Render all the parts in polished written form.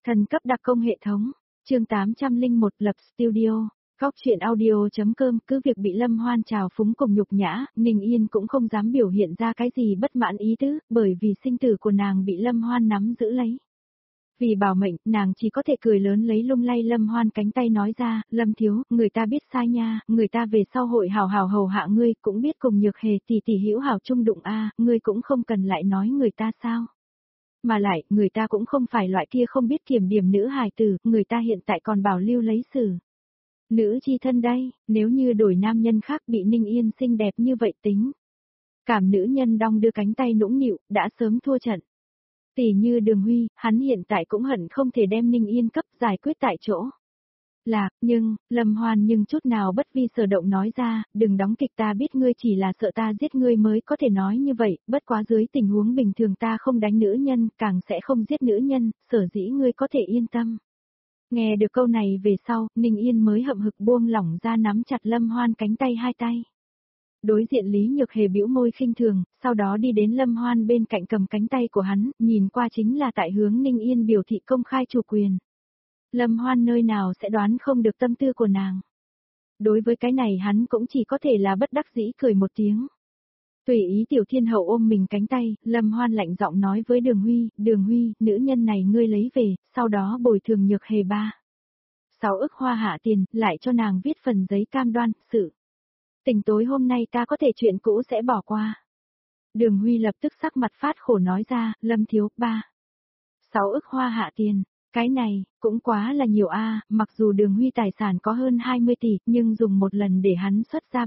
Thần cấp đặc công hệ thống, chương 801 lập studio, góc chuyện audio.com. Cứ việc bị Lâm Hoan trào phúng cùng nhục nhã, Ninh Yên cũng không dám biểu hiện ra cái gì bất mãn ý tứ, bởi vì sinh tử của nàng bị Lâm Hoan nắm giữ lấy. Vì bảo mệnh, nàng chỉ có thể cười lớn lấy lung lay Lâm Hoan cánh tay nói ra, Lâm thiếu, người ta biết sai nha, người ta về sau hội hào hào hầu hạ ngươi, cũng biết cùng Nhược Hề tỷ tỷ hữu hảo chung đụng a, ngươi cũng không cần lại nói người ta sao. Mà lại, người ta cũng không phải loại kia không biết kiểm điểm nữ hài tử, người ta hiện tại còn bảo lưu lấy xử. Nữ chi thân đây, nếu như đổi nam nhân khác bị Ninh Yên xinh đẹp như vậy tính. Cảm nữ nhân đong đưa cánh tay nũng nịu, đã sớm thua trận. Tỷ như Đường Huy, hắn hiện tại cũng hận không thể đem Ninh Yên cấp giải quyết tại chỗ. Nhưng, Lâm Hoan nhưng chút nào bất vi sở động nói ra, đừng đóng kịch, ta biết ngươi chỉ là sợ ta giết ngươi mới có thể nói như vậy, bất quá dưới tình huống bình thường ta không đánh nữ nhân, càng sẽ không giết nữ nhân, sở dĩ ngươi có thể yên tâm. Nghe được câu này về sau, Ninh Yên mới hậm hực buông lỏng ra nắm chặt Lâm Hoan cánh tay hai tay. Đối diện Lý Nhược Hề bĩu môi khinh thường, sau đó đi đến Lâm Hoan bên cạnh cầm cánh tay của hắn, nhìn qua chính là tại hướng Ninh Yên biểu thị công khai chủ quyền. Lâm Hoan nơi nào sẽ đoán không được tâm tư của nàng. Đối với cái này hắn cũng chỉ có thể là bất đắc dĩ cười một tiếng. Tùy ý Tiểu Thiên Hậu ôm mình cánh tay, Lâm Hoan lạnh giọng nói với Đường Huy, nữ nhân này ngươi lấy về, sau đó bồi thường Nhược Hề 6 ức hoa hạ tiền, lại cho nàng viết phần giấy cam đoan, sự tình tối hôm nay ta có thể chuyện cũ sẽ bỏ qua. Đường Huy lập tức sắc mặt phát khổ nói ra, Lâm thiếu, 6 ức hoa hạ tiền. Cái này, cũng quá là nhiều a, mặc dù Đường Huy tài sản có hơn 20 tỷ, nhưng dùng một lần để hắn xuất ra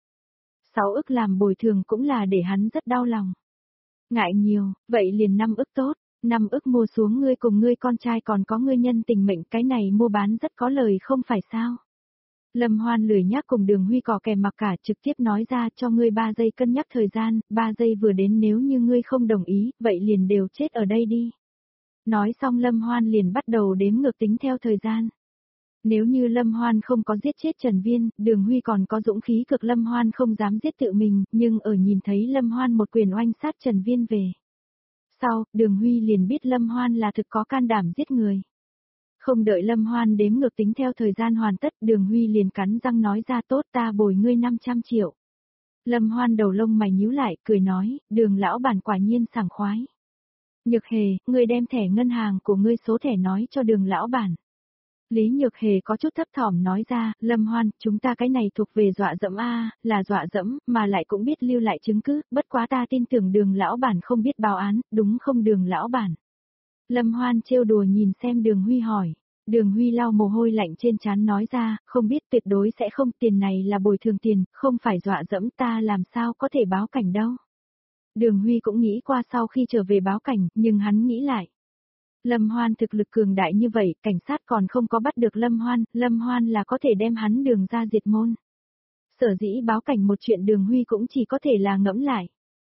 6 ức làm bồi thường cũng là để hắn rất đau lòng. Ngại nhiều, vậy liền 5 ức tốt, 5 ức mua xuống ngươi cùng ngươi con trai còn có ngươi nhân tình mệnh, cái này mua bán rất có lời không phải sao. Lâm Hoan lười nhác cùng Đường Huy cò kè mặc cả, trực tiếp nói ra cho ngươi 3 giây cân nhắc thời gian, 3 giây vừa đến, nếu như ngươi không đồng ý, vậy liền đều chết ở đây đi. Nói xong Lâm Hoan liền bắt đầu đếm ngược tính theo thời gian. Nếu như Lâm Hoan không có giết chết Trần Viên, Đường Huy còn có dũng khí cực Lâm Hoan không dám giết tự mình, nhưng ở nhìn thấy Lâm Hoan một quyền oanh sát Trần Viên về. Sau, Đường Huy liền biết Lâm Hoan là thực có can đảm giết người. Không đợi Lâm Hoan đếm ngược tính theo thời gian hoàn tất, Đường Huy liền cắn răng nói ra, tốt, ta bồi ngươi 500 triệu. Lâm Hoan đầu lông mày nhíu lại, cười nói, Đường lão bản quả nhiên sảng khoái. Nhược Hề, ngươi đem thẻ ngân hàng của ngươi số thẻ nói cho Đường lão bản. Lý Nhược Hề có chút thấp thỏm nói ra, Lâm Hoan, chúng ta cái này thuộc về dọa dẫm a, là dọa dẫm, mà lại cũng biết lưu lại chứng cứ, bất quá ta tin tưởng Đường lão bản không biết báo án, đúng không Đường lão bản? Lâm Hoan trêu đùa nhìn xem Đường Huy hỏi. Đường Huy lau mồ hôi lạnh trên trán nói ra, không biết, tuyệt đối sẽ không, tiền này là bồi thường tiền, không phải dọa dẫm, ta làm sao có thể báo cảnh đâu. Đường Huy cũng nghĩ qua sau khi trở về báo cảnh, nhưng hắn nghĩ lại. Lâm Hoan thực lực cường đại như vậy, cảnh sát còn không có bắt được Lâm Hoan là có thể đem hắn Đường ra diệt môn. Sở dĩ báo cảnh một chuyện Đường Huy cũng chỉ có thể là ngẫm lại.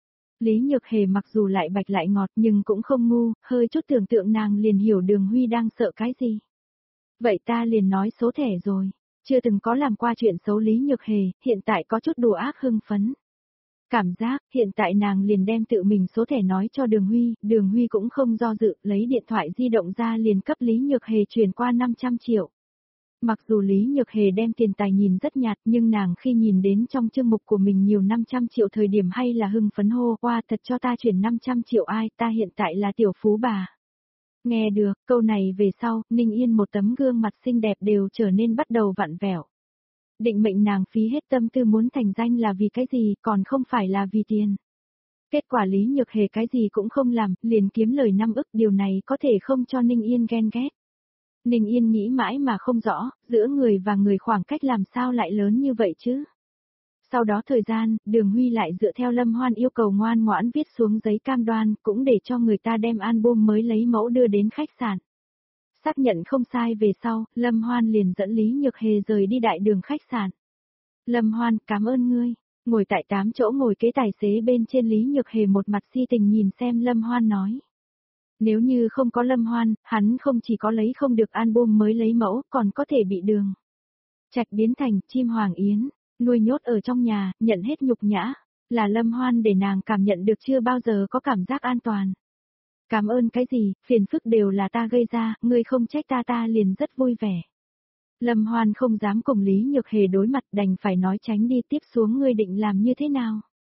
Lý Nhược Hề mặc dù lại bạch lại ngọt nhưng cũng không ngu, hơi chút tưởng tượng nàng liền hiểu Đường Huy đang sợ cái gì. Vậy ta liền nói số thẻ rồi, chưa từng có làm qua chuyện xấu Lý Nhược Hề, hiện tại có chút đùa ác hưng phấn. Cảm giác, hiện tại nàng liền đem tự mình số thẻ nói cho Đường Huy cũng không do dự, lấy điện thoại di động ra liền cấp Lý Nhược Hề chuyển qua 500 triệu. Mặc dù Lý Nhược Hề đem tiền tài nhìn rất nhạt, nhưng nàng khi nhìn đến trong chương mục của mình nhiều 500 triệu thời điểm hay là hưng phấn hô, qua thật cho ta chuyển 500 triệu ai, ta hiện tại là tiểu phú bà. Nghe được, câu này về sau, Ninh Yên một tấm gương mặt xinh đẹp đều trở nên bắt đầu vặn vẹo. Định mệnh nàng phí hết tâm tư muốn thành danh là vì cái gì, còn không phải là vì tiền. Kết quả Lý Nhược Hề cái gì cũng không làm, liền kiếm lời 5 ức, điều này có thể không cho Ninh Yên ghen ghét. Ninh Yên nghĩ mãi mà không rõ, giữa người và người khoảng cách làm sao lại lớn như vậy chứ. Sau đó thời gian, Đường Huy lại dựa theo Lâm Hoan yêu cầu ngoan ngoãn viết xuống giấy cam đoan, cũng để cho người ta đem album mới lấy mẫu đưa đến khách sạn. Xác nhận không sai về sau, Lâm Hoan liền dẫn Lý Nhược Hề rời đi đại đường khách sạn. Lâm Hoan, cảm ơn ngươi. Ngồi tại 8 chỗ ngồi kế tài xế bên trên, Lý Nhược Hề một mặt si tình nhìn xem Lâm Hoan nói. Nếu như không có Lâm Hoan, hắn không chỉ có lấy không được album mới lấy mẫu, còn có thể bị Đường Trạch biến thành chim hoàng yến, nuôi nhốt ở trong nhà, nhận hết nhục nhã. Là Lâm Hoan để nàng cảm nhận được chưa bao giờ có cảm giác an toàn. Cảm ơn cái gì, phiền phức đều là ta gây ra, ngươi không trách ta liền rất vui vẻ. Lâm Hoan không dám cùng Lý Nhược Hề đối mặt, đành phải nói tránh đi, tiếp xuống ngươi định làm như thế nào.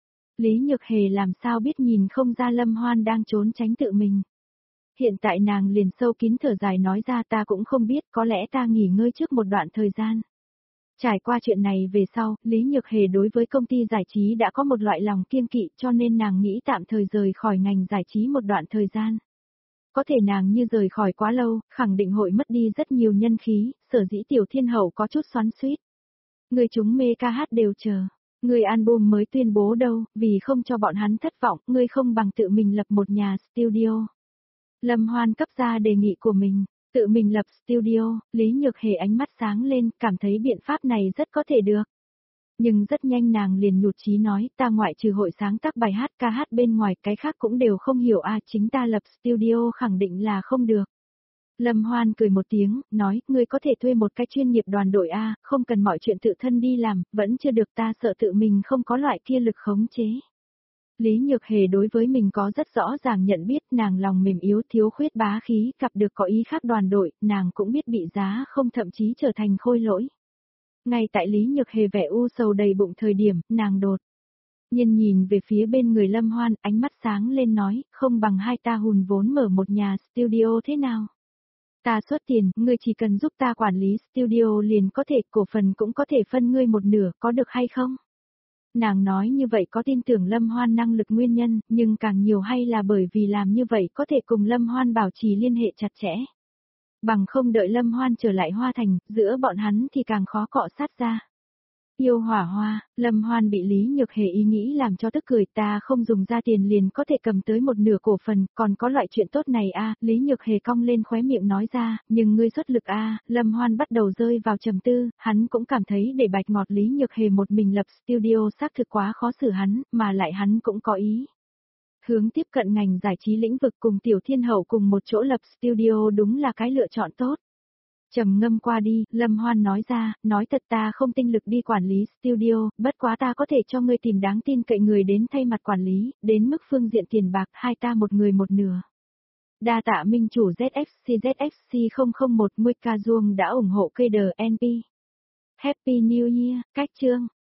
Lý Nhược Hề làm sao biết nhìn không ra Lâm Hoan đang trốn tránh tự mình. Hiện tại nàng liền sâu kín thở dài nói ra, ta cũng không biết, có lẽ ta nghỉ ngơi trước một đoạn thời gian. Trải qua chuyện này về sau, Lý Nhược Hề đối với công ty giải trí đã có một loại lòng kiêng kỵ, cho nên nàng nghĩ tạm thời rời khỏi ngành giải trí một đoạn thời gian. Có thể nàng như rời khỏi quá lâu, khẳng định hội mất đi rất nhiều nhân khí, sở dĩ Tiểu Thiên Hậu có chút xoắn xuýt. Người chúng mê ca hát đều chờ. Người album mới tuyên bố đâu, vì không cho bọn hắn thất vọng, ngươi không bằng tự mình lập một nhà studio. Lâm Hoan cấp ra đề nghị của mình, tự mình lập studio, Lý Nhược Hề ánh mắt sáng lên, cảm thấy biện pháp này rất có thể được. Nhưng rất nhanh nàng liền nhụt chí nói, ta ngoại trừ hội sáng tác bài hát ca hát bên ngoài cái khác cũng đều không hiểu chính ta lập studio khẳng định là không được. Lâm Hoan cười một tiếng, nói, ngươi có thể thuê một cái chuyên nghiệp đoàn đội không cần mọi chuyện tự thân đi làm, vẫn chưa được, ta sợ tự mình không có loại kia lực khống chế. Lý Nhược Hề đối với mình có rất rõ ràng nhận biết, nàng lòng mềm yếu thiếu khuyết bá khí, gặp được có ý khác đoàn đội, nàng cũng biết bị giá không, thậm chí trở thành khôi lỗi. Ngay tại Lý Nhược Hề vẻ u sầu đầy bụng thời điểm, nàng đột nhiên nhìn về phía bên người Lâm Hoan, ánh mắt sáng lên nói, không bằng hai ta hùn vốn mở một nhà studio thế nào? Ta xuất tiền, ngươi chỉ cần giúp ta quản lý studio liền có thể, cổ phần cũng có thể phân ngươi một nửa, có được hay không? Nàng nói như vậy có tin tưởng Lâm Hoan năng lực nguyên nhân, nhưng càng nhiều hay là bởi vì làm như vậy có thể cùng Lâm Hoan bảo trì liên hệ chặt chẽ. Bằng không đợi Lâm Hoan trở lại Hoa Thành, giữa bọn hắn thì càng khó cọ sát ra. Yêu hỏa hoa, Lâm Hoan bị Lý Nhược Hề ý nghĩ làm cho tức cười, ta không dùng ra tiền liền có thể cầm tới một nửa cổ phần, còn có loại chuyện tốt này Lý Nhược Hề cong lên khóe miệng nói ra, nhưng ngươi xuất lực Lâm Hoan bắt đầu rơi vào trầm tư, hắn cũng cảm thấy để bạch ngọt Lý Nhược Hề một mình lập studio xác thực quá khó xử hắn, mà lại hắn cũng có ý. Hướng tiếp cận ngành giải trí lĩnh vực cùng Tiểu Thiên Hậu cùng một chỗ lập studio đúng là cái lựa chọn tốt. Trầm ngâm qua đi, Lâm Hoan nói ra, nói thật ta không tinh lực đi quản lý studio, bất quá ta có thể cho ngươi tìm đáng tin cậy người đến thay mặt quản lý, đến mức phương diện tiền bạc hai ta một người một nửa. Đa tạ minh chủ ZFC 001 Nguy Ca Duông đã ủng hộ KDNP. Happy New Year, cách chương.